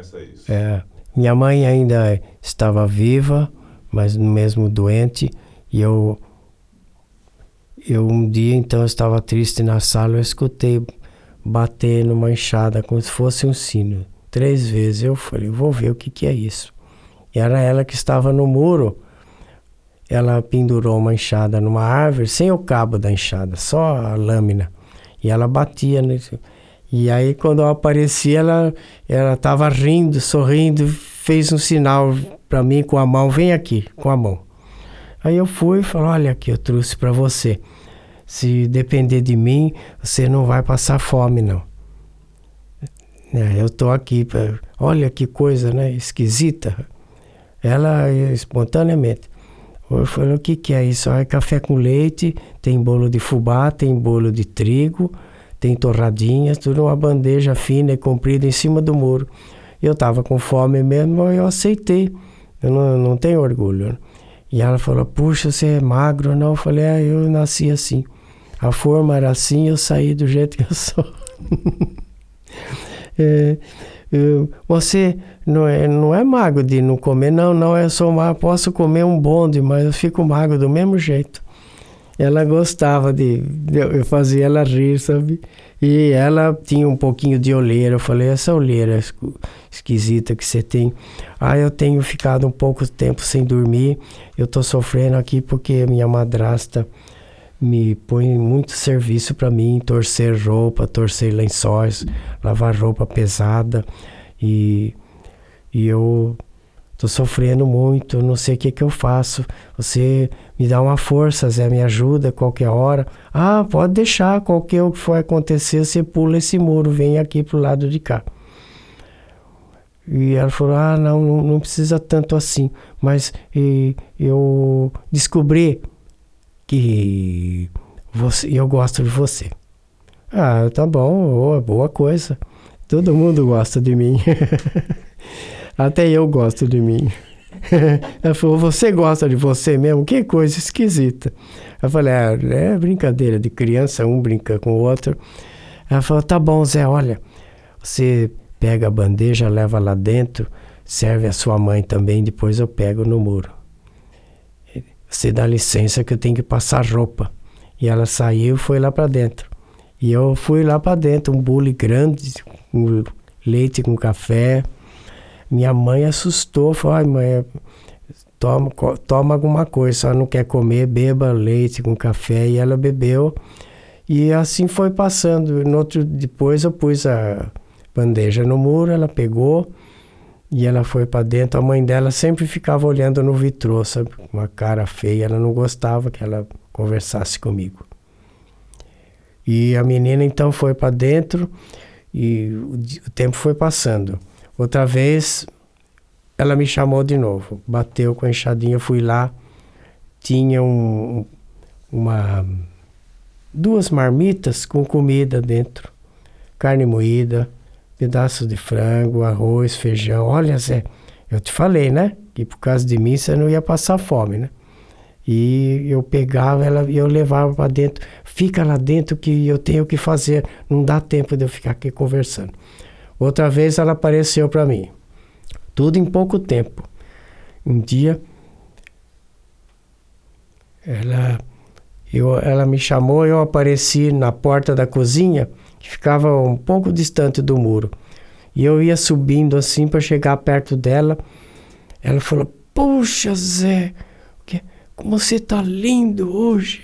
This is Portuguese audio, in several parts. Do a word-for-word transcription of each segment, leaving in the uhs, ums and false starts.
começa isso. É, minha mãe ainda estava viva, mas mesmo doente, e eu, eu um dia então eu estava triste na sala, eu escutei bater numa enxada como se fosse um sino, três vezes. Eu falei, vou ver o que que é isso. E era ela que estava no muro. Ela pendurou uma enxada numa árvore, sem o cabo da enxada, só a lâmina. E ela batia nisso. E aí, quando eu apareci, ela ela estava rindo, sorrindo, fez um sinal para mim com a mão, vem aqui, com a mão. Aí eu fui e falei, olha aqui, eu trouxe para você. Se depender de mim, você não vai passar fome, não. É, eu estou aqui, pra, olha que coisa, né, esquisita. Ela, espontaneamente. Eu falei, o que que é isso? Ah, é café com leite, tem bolo de fubá, tem bolo de trigo, tem torradinhas, tudo numa bandeja fina e comprida em cima do muro. Eu estava com fome mesmo, eu aceitei. Eu não, não tenho orgulho. E ela falou, puxa, você é magro, não? Eu falei, é, eu nasci assim. A forma era assim, eu saí do jeito que eu sou. é, eu, você não é, não é magro de não comer, não, não, eu sou magro, posso comer um bonde, mas eu fico magro do mesmo jeito. Ela gostava de, de eu fazia ela rir, sabe? E ela tinha um pouquinho de olheira. Eu falei, essa olheira esquisita que você tem. Ah, eu tenho ficado um pouco tempo sem dormir. Eu tô sofrendo aqui porque minha madrasta me põe muito serviço para mim, torcer roupa, torcer lençóis, lavar roupa pesada. E, e eu tô sofrendo muito, não sei o que que eu faço. Você me dá uma força, Zé, me ajuda qualquer hora. Ah, pode deixar, qualquer o que for acontecer, você pula esse muro, vem aqui pro lado de cá. E ela falou, ah, não, não, não precisa tanto assim. Mas e, eu descobri que você, eu gosto de você. Ah, tá bom, oh, boa coisa. Todo mundo gosta de mim. Até eu gosto de mim. Ela falou, você gosta de você mesmo? Que coisa esquisita. Eu falei, ah, é brincadeira de criança, um brinca com o outro. Ela falou, tá bom, Zé, olha, você pega a bandeja, leva lá dentro, serve a sua mãe também, depois eu pego no muro. Você dá licença que eu tenho que passar roupa. E ela saiu e foi lá para dentro. E eu fui lá para dentro, um bule grande, com leite com café. Minha mãe assustou, falou, ai mãe, toma, toma alguma coisa, só não quer comer, beba leite com café. E ela bebeu, e assim foi passando. No outro, depois eu pus a bandeja no muro, ela pegou, e ela foi para dentro. A mãe dela sempre ficava olhando no vitrô, sabe, com uma cara feia, ela não gostava que ela conversasse comigo. E a menina então foi para dentro, e o, o tempo foi passando. Outra vez, ela me chamou de novo, bateu com a enxadinha, eu fui lá, tinha um, uma, duas marmitas com comida dentro, carne moída, pedaço de frango, arroz, feijão. Olha, Zé, eu te falei, né, que por causa de mim você não ia passar fome, né? E eu pegava ela e eu levava para dentro, fica lá dentro que eu tenho que fazer, não dá tempo de eu ficar aqui conversando. Outra vez ela apareceu para mim, tudo em pouco tempo. Um dia, ela, eu, ela me chamou, eu apareci na porta da cozinha, que ficava um pouco distante do muro. E eu ia subindo assim para chegar perto dela. Ela falou, puxa, Zé, que, como você tá lindo hoje.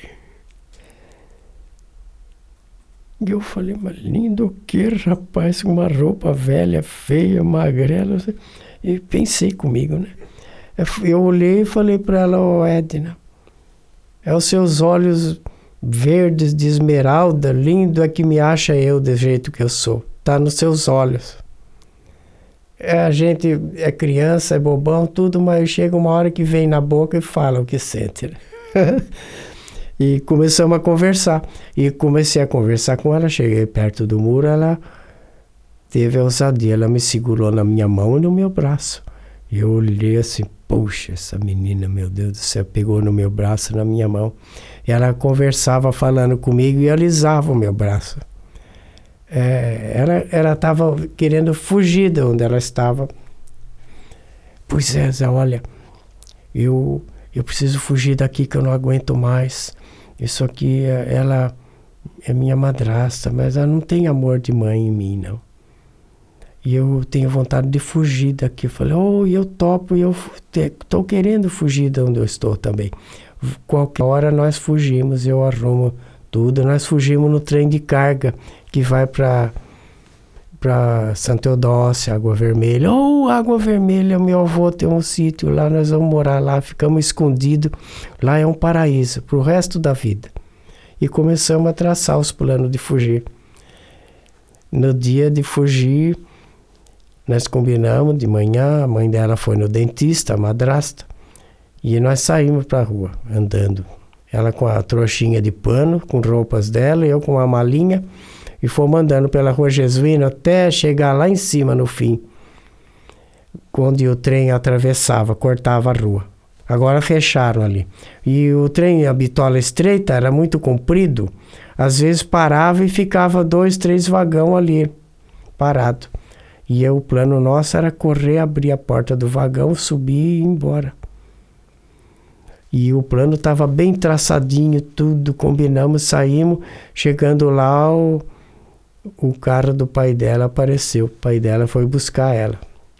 E eu falei, mas lindo o quê, rapaz? Com uma roupa velha, feia, magrela. E pensei comigo, né? Eu olhei e falei para ela, ô Edna, é os seus olhos verdes de esmeralda, lindo é que me acha eu do jeito que eu sou. Tá nos seus olhos. É, a gente é criança, é bobão, tudo, mas chega uma hora que vem na boca e fala o que sente, né? E começamos a conversar. E comecei a conversar com ela. Cheguei perto do muro, ela teve a ousadia. Ela me segurou na minha mão e no meu braço. E eu olhei assim, poxa, essa menina, meu Deus do céu, pegou no meu braço, na minha mão. E ela conversava falando comigo e alisava o meu braço. É, ela ela estava querendo fugir de onde ela estava. Pois é, Zé, olha, eu, eu preciso fugir daqui que eu não aguento mais. Isso aqui, ela é minha madrasta, mas ela não tem amor de mãe em mim, não. E eu tenho vontade de fugir daqui. Eu falei, oh, eu topo, eu estou querendo fugir de onde eu estou também. Qualquer hora nós fugimos, eu arrumo tudo. Nós fugimos no trem de carga que vai para para Santa Eudócia, Água Vermelha. Oh, Água Vermelha, meu avô tem um sítio lá, nós vamos morar lá, ficamos escondidos. Lá é um paraíso para o resto da vida. E começamos a traçar os planos de fugir. No dia de fugir, nós combinamos de manhã, a mãe dela foi no dentista, a madrasta, e nós saímos para a rua, andando. Ela com a trouxinha de pano, com roupas dela, e eu com a malinha, e fomos andando pela Rua Jesuíno até chegar lá em cima, no fim, onde o trem atravessava, cortava a rua. Agora fecharam ali. E o trem, a bitola estreita, era muito comprido, às vezes parava e ficava dois, três vagão ali, parado. E eu, o plano nosso era correr, abrir a porta do vagão, subir e ir embora. E o plano estava bem traçadinho, tudo, combinamos, saímos. Chegando lá, o, o carro do pai dela apareceu. O pai dela foi buscar ela.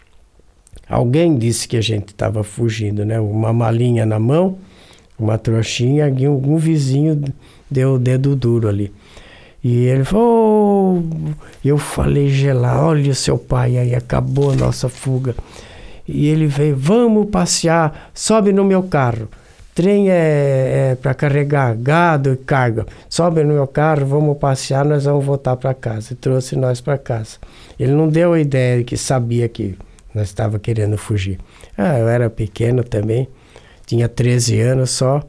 Alguém disse que a gente estava fugindo, né? Uma malinha na mão, uma trouxinha, e algum vizinho deu o dedo duro ali. E ele falou, oh, eu falei gelar, olha o seu pai aí, acabou a nossa fuga. E ele veio, vamos passear, sobe no meu carro. Trem é, é para carregar gado e carga. Sobe no meu carro, vamos passear, nós vamos voltar para casa. E trouxe nós para casa. Ele não deu a ideia que sabia que nós estávamos querendo fugir. Ah, eu era pequeno também, tinha treze anos só.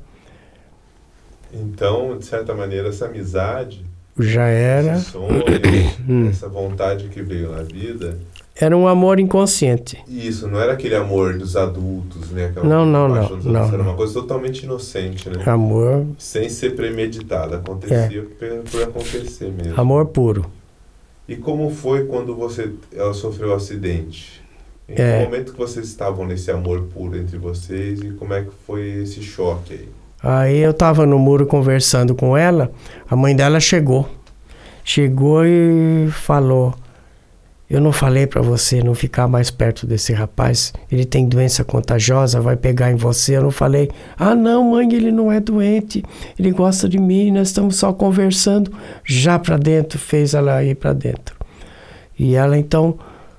Então, de certa maneira, essa amizade... Já era. Esse sonho, essa vontade que veio na vida. Era um amor inconsciente. Isso, não era aquele amor dos adultos, né? Aquela não, não, não, dos não. Era não. uma coisa totalmente inocente, né? Amor. Sem ser premeditada, acontecia é. por, por acontecer mesmo. Amor puro. E como foi quando você, ela sofreu o um acidente? Em é. que momento que vocês estavam nesse amor puro entre vocês e como é que foi esse choque aí? Aí eu estava no muro conversando com ela, a mãe dela chegou. Chegou e falou, eu não falei para você não ficar mais perto desse rapaz, ele tem doença contagiosa, vai pegar em você. Eu não falei, ah não mãe, ele não é doente, ele gosta de mim, nós estamos só conversando. Já para dentro, fez ela ir para dentro. E ela então,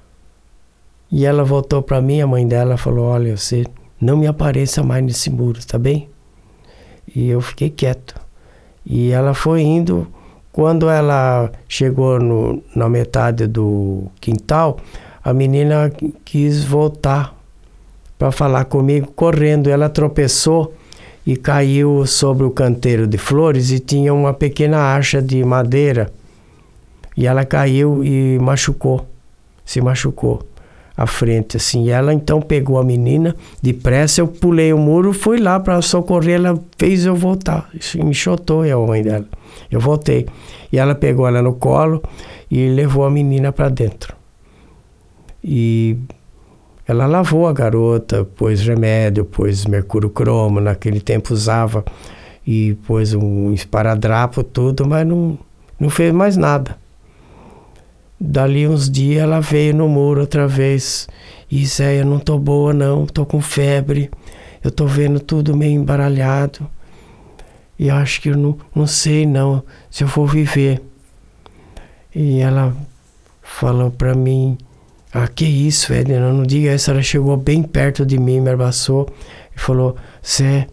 e ela voltou para mim, a mãe dela falou, olha, você não me apareça mais nesse muro, tá bem? E eu fiquei quieto. E ela foi indo. Quando ela chegou no, na metade do quintal, a menina quis voltar para falar comigo, correndo. Ela tropeçou e caiu sobre o canteiro de flores e tinha uma pequena acha de madeira. E ela caiu e machucou, se machucou. À frente, assim, e ela então pegou a menina, depressa eu pulei o muro, fui lá para socorrer, ela fez eu voltar, isso me enxotou, a mãe dela, eu voltei, e ela pegou ela no colo e levou a menina para dentro, e ela lavou a garota, pôs remédio, pôs mercúrio cromo, naquele tempo usava, e pôs um esparadrapo, tudo, mas não, não fez mais nada. Dali uns dias ela veio no muro outra vez. E Zé, eu não tô boa não, tô com febre. Eu tô vendo tudo meio embaralhado. E acho que eu não, não sei não se eu vou viver. E ela falou pra mim, ah, que isso, Edna, não diga isso. Ela chegou bem perto de mim, me abraçou e falou, Zé,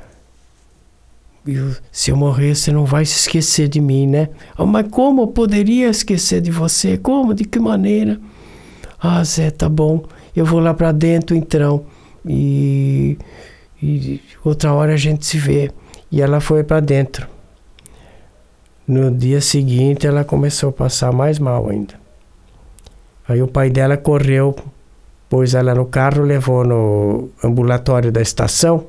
eu, se eu morrer, você não vai se esquecer de mim, né? Oh, mas como eu poderia esquecer de você? Como? De que maneira? Ah, Zé, tá bom. Eu vou lá pra dentro, então. E, e outra hora a gente se vê. E ela foi pra dentro. No dia seguinte, ela começou a passar mais mal ainda. Aí o pai dela correu, pôs ela no carro, levou no ambulatório da estação.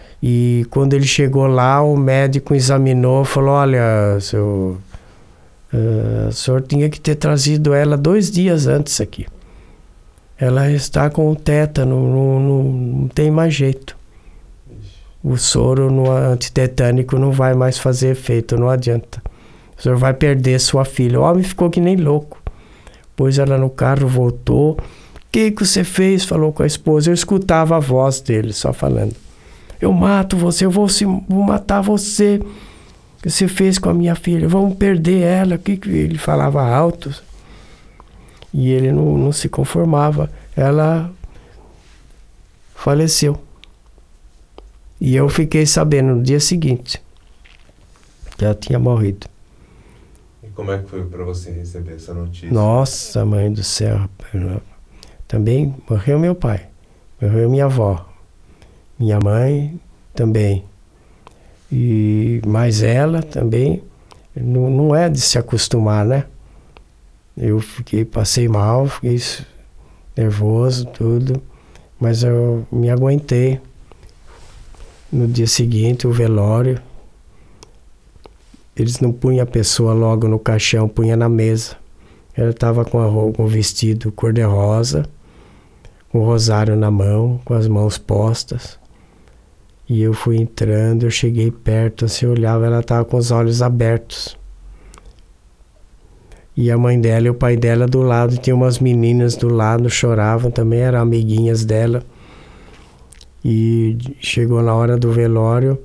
E quando ele chegou lá, o médico examinou, falou, olha, seu, Uh, o senhor tinha que ter trazido ela dois dias antes aqui. Ela está com tétano, não, não, não tem mais jeito. O soro no antitetânico não vai mais fazer efeito, não adianta. O senhor vai perder sua filha. O homem ficou que nem louco. Pôs ela no carro, voltou. O que que você fez? Falou com a esposa. Eu escutava a voz dele só falando. Eu mato você, eu vou, se, vou matar você. O que você fez com a minha filha? Vamos perder ela. O que que ele falava alto? E ele não, não se conformava. Ela faleceu. E eu fiquei sabendo no dia seguinte que ela tinha morrido. E como é que foi para você receber essa notícia? Nossa, mãe do céu, rapaz. Também morreu meu pai, morreu minha avó, minha mãe também. E, mas ela também não, não é de se acostumar, né? Eu fiquei, passei mal, fiquei nervoso, tudo, mas eu me aguentei. No dia seguinte, o velório, eles não punham a pessoa logo no caixão, punha na mesa. Ela estava com, a, com o vestido cor-de-rosa, com o rosário na mão, com as mãos postas. E eu fui entrando, eu cheguei perto, assim, eu olhava, ela estava com os olhos abertos. E a mãe dela e o pai dela do lado, tinha umas meninas do lado, choravam também, eram amiguinhas dela. E chegou na hora do velório,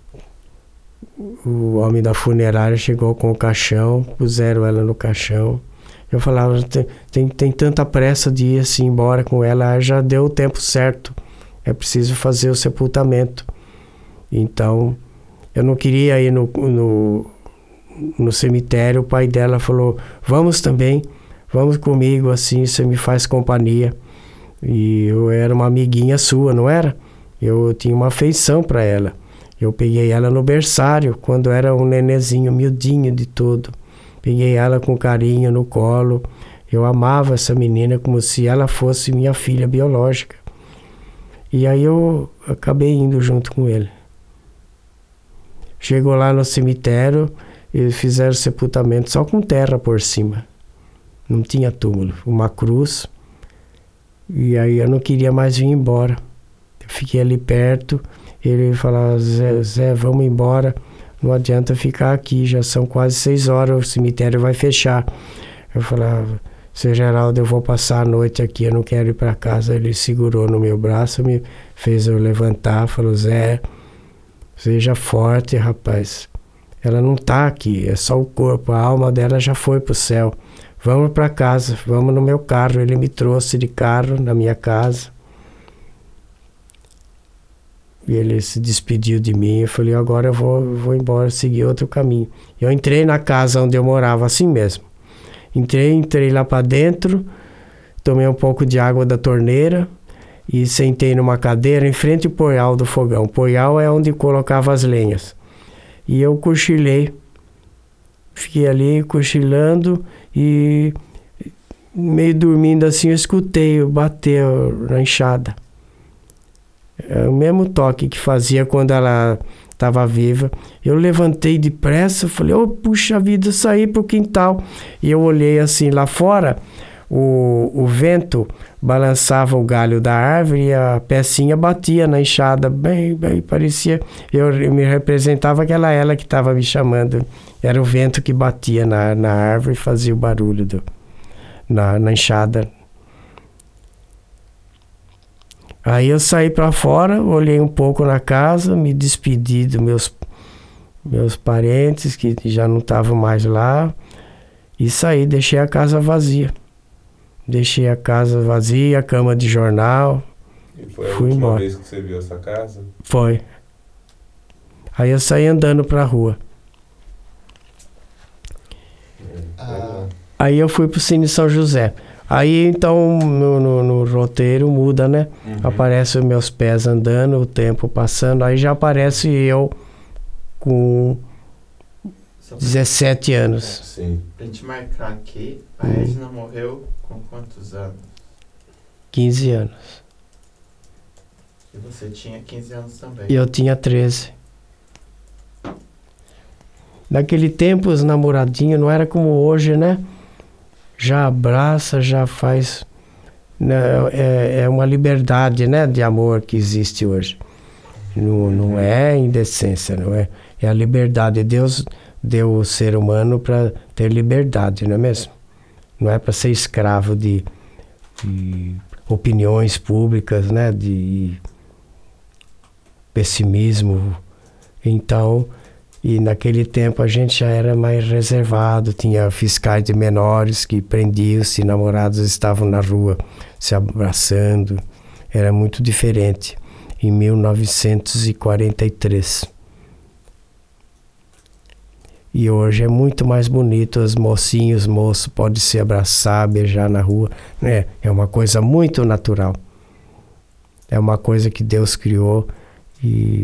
o homem da funerária chegou com o caixão, puseram ela no caixão. Eu falava, tem, tem, tem tanta pressa de ir assim embora com ela, já deu o tempo certo, é preciso fazer o sepultamento. Então, eu não queria ir no, no, no cemitério, o pai dela falou, vamos também, vamos comigo, assim, você me faz companhia. E eu era uma amiguinha sua, não era? Eu tinha uma afeição para ela. Eu peguei ela no berçário, quando era um nenezinho, miudinho de tudo. Peguei ela com carinho no colo. Eu amava essa menina como se ela fosse minha filha biológica. E aí eu acabei indo junto com ele. Chegou lá no cemitério, eles fizeram sepultamento só com terra por cima. Não tinha túmulo, uma cruz. E aí eu não queria mais vir embora. Fiquei ali perto, ele falava, Zé, Zé, vamos embora, não adianta ficar aqui, já são quase seis horas, o cemitério vai fechar. Eu falava, seu Geraldo, eu vou passar a noite aqui, eu não quero ir para casa. Ele segurou no meu braço, me fez eu levantar, falou, Zé, seja forte, rapaz, ela não tá aqui, é só o corpo, a alma dela já foi pro céu. Vamos para casa, vamos no meu carro. Ele me trouxe de carro na minha casa. E ele se despediu de mim. Eu falei, agora eu vou, vou embora, seguir outro caminho. Eu entrei na casa onde eu morava, assim mesmo. Entrei, entrei lá para dentro, tomei um pouco de água da torneira e sentei numa cadeira em frente ao poial do fogão. O poial é onde colocava as lenhas. E eu cochilei. Fiquei ali cochilando e meio dormindo assim, eu escutei bater na enxada. É o mesmo toque que fazia quando ela estava viva. Eu levantei depressa, falei, oh, puxa vida, saí pro quintal. E eu olhei assim lá fora, o, o vento balançava o galho da árvore e a pecinha batia na enxada, bem, bem, parecia, eu, eu me representava aquela ela que estava me chamando. Era o vento que batia na, na árvore e fazia o barulho do, na, na enxada. Aí eu saí para fora, olhei um pouco na casa, me despedi dos meus, meus parentes que já não estavam mais lá e saí, deixei a casa vazia. Deixei a casa vazia, a cama de jornal. E foi a fui última embora. vez que você viu essa casa? Foi. Aí eu saí andando para a rua. Ah. Aí eu fui pro Cine São José. Aí então no, no, no roteiro muda, né? Uhum. Aparece os meus pés andando, o tempo passando, aí já aparece eu com dezessete anos. Sim. Pra gente marcar aqui, a Edna morreu com quantos anos? quinze anos. E você tinha quinze anos também. E eu tinha treze. naquele tempo os namoradinhos não era como hoje, né? Já abraça, já faz... Né? É, é uma liberdade, né, de amor que existe hoje. Não, não é indecência, não é? É a liberdade. Deus deu o ser humano para ter liberdade, não é mesmo? Não é para ser escravo de, de opiniões públicas, né? De pessimismo. Então, e naquele tempo a gente já era mais reservado, tinha fiscais de menores que prendiam se namorados estavam na rua se abraçando. Era muito diferente. Em mil novecentos e quarenta e três. E hoje é muito mais bonito, os mocinhos, moços podem se abraçar, beijar na rua, né? É uma coisa muito natural. É uma coisa que Deus criou e...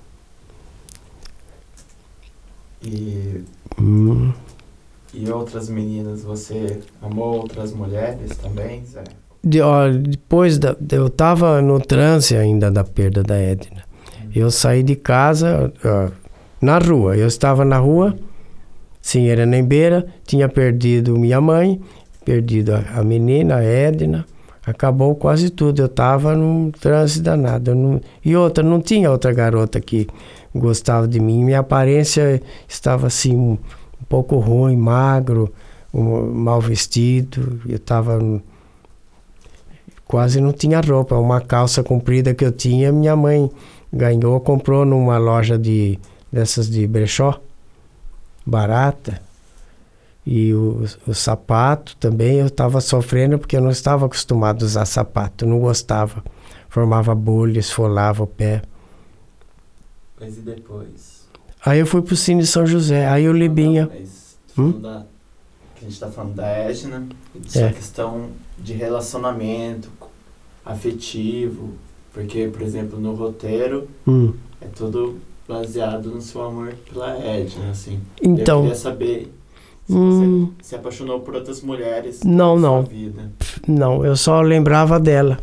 E, Hum, e outras meninas, você amou outras mulheres também, Zé? de, ó, depois, da, eu estava no transe ainda da perda da Edna. Eu saí de casa, ó, na rua, eu estava na rua, sim, era nem beira, tinha perdido minha mãe, perdido a, a menina, a Edna, acabou quase tudo, eu estava num transe danado. Eu não, e outra, não tinha outra garota que gostava de mim, minha aparência estava assim, um, um pouco ruim, magro, um, mal vestido, eu estava... Quase não tinha roupa, uma calça comprida que eu tinha, minha mãe ganhou, comprou numa loja de, dessas de brechó, barata. E o, o sapato também eu estava sofrendo porque eu não estava acostumado a usar sapato, não gostava. Formava bolha, esfolava o pé. Mas e depois? Aí eu fui pro Cine São José, aí o Libinha... Não, mas Hum? falando da, que a gente tá falando da Edna, essa É. questão de relacionamento afetivo, porque, por exemplo, no roteiro Hum. é tudo baseado no seu amor pela Edna, assim. Então... Eu queria saber se Hum, você se apaixonou por outras mulheres Não, na sua não. vida. Não, eu só lembrava dela.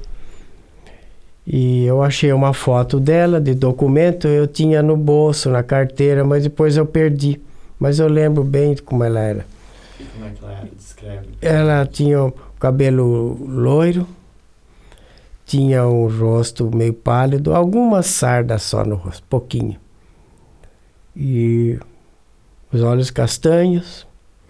E eu achei uma foto dela, de documento, eu tinha no bolso, na carteira, mas depois eu perdi. Mas eu lembro bem de como ela era. E como é que ela era? Descreve. Ela tinha o cabelo loiro, tinha um rosto meio pálido, algumas sardas só no rosto, pouquinho. E os olhos castanhos.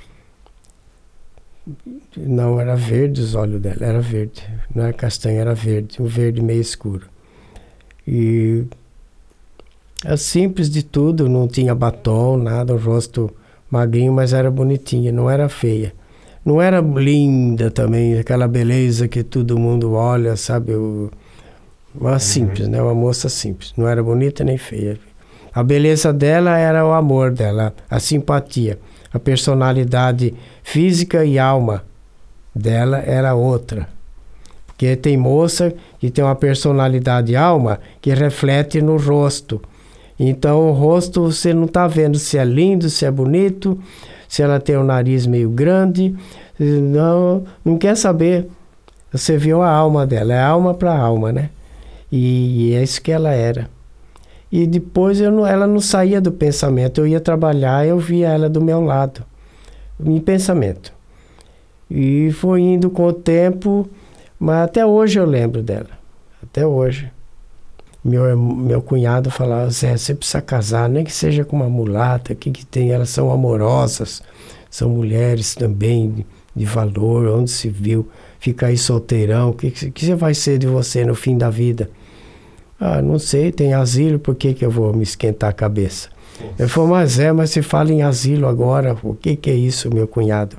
Não, era verde os olhos dela, era verde. Não era castanho, era verde, um verde meio escuro. E era simples de tudo, não tinha batom, nada, o rosto magrinho, mas era bonitinha, não era feia. Não era linda também, aquela beleza que todo mundo olha, sabe? O, uma simples, né? Uma moça simples, não era bonita nem feia. A beleza dela era o amor dela, a simpatia. A personalidade física e alma dela era outra. Porque tem moça que tem uma personalidade e alma que reflete no rosto. Então o rosto você não está vendo se é lindo, se é bonito, se ela tem o nariz meio grande. Não, não quer saber. Você viu a alma dela, é alma para alma, né? E é isso que ela era. E depois eu não, ela não saía do pensamento. Eu ia trabalhar, eu via ela do meu lado, em pensamento. E foi indo com o tempo, mas até hoje eu lembro dela. Até hoje. Meu, meu cunhado falava, Zé, você precisa casar, nem que seja com uma mulata, o que que tem? Elas são amorosas, são mulheres também de, de valor, onde se viu, fica aí solteirão, o que, que você vai ser de você no fim da vida? Ah, não sei, tem asilo, por que que eu vou me esquentar a cabeça? Nossa. Eu falei, mas é, mas se fala em asilo agora, o que que é isso, meu cunhado?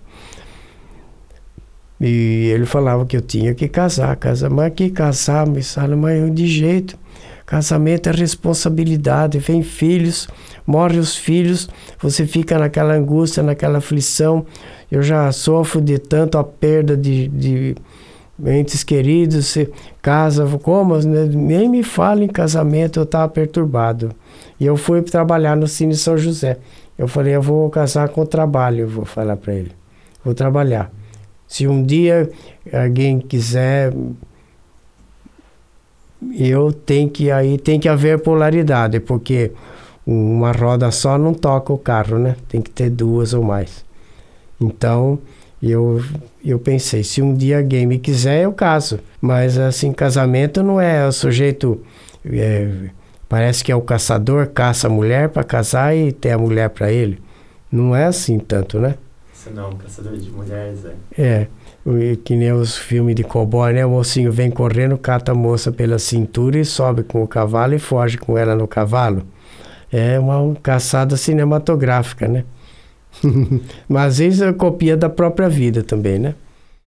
E ele falava que eu tinha que casar, casar, mas que casar, me fala, mas de jeito, casamento é responsabilidade, vem filhos, morrem os filhos, você fica naquela angústia, naquela aflição, eu já sofro de tanto a perda de... de entes queridos, se casa, como? Nem me fala em casamento, eu estava perturbado. E eu fui trabalhar no Cine São José. Eu falei, eu vou casar com o trabalho, eu vou falar para ele. Vou trabalhar. Se um dia alguém quiser, eu tenho que, aí tem que haver polaridade, porque uma roda só não toca o carro, né? Tem que ter duas ou mais. Então, eu, eu pensei, se um dia alguém me quiser, eu caso. Mas, assim, casamento não é o sujeito... É, parece que é o caçador, caça a mulher para casar e ter a mulher para ele. Não é assim tanto, né? Você não, um caçador de mulheres, é. É, o- que nem os filmes de cowboy, né? O mocinho vem correndo, cata a moça pela cintura e sobe com o cavalo e foge com ela no cavalo. É uma caçada cinematográfica, né? Mas às vezes é copia da própria vida também, né?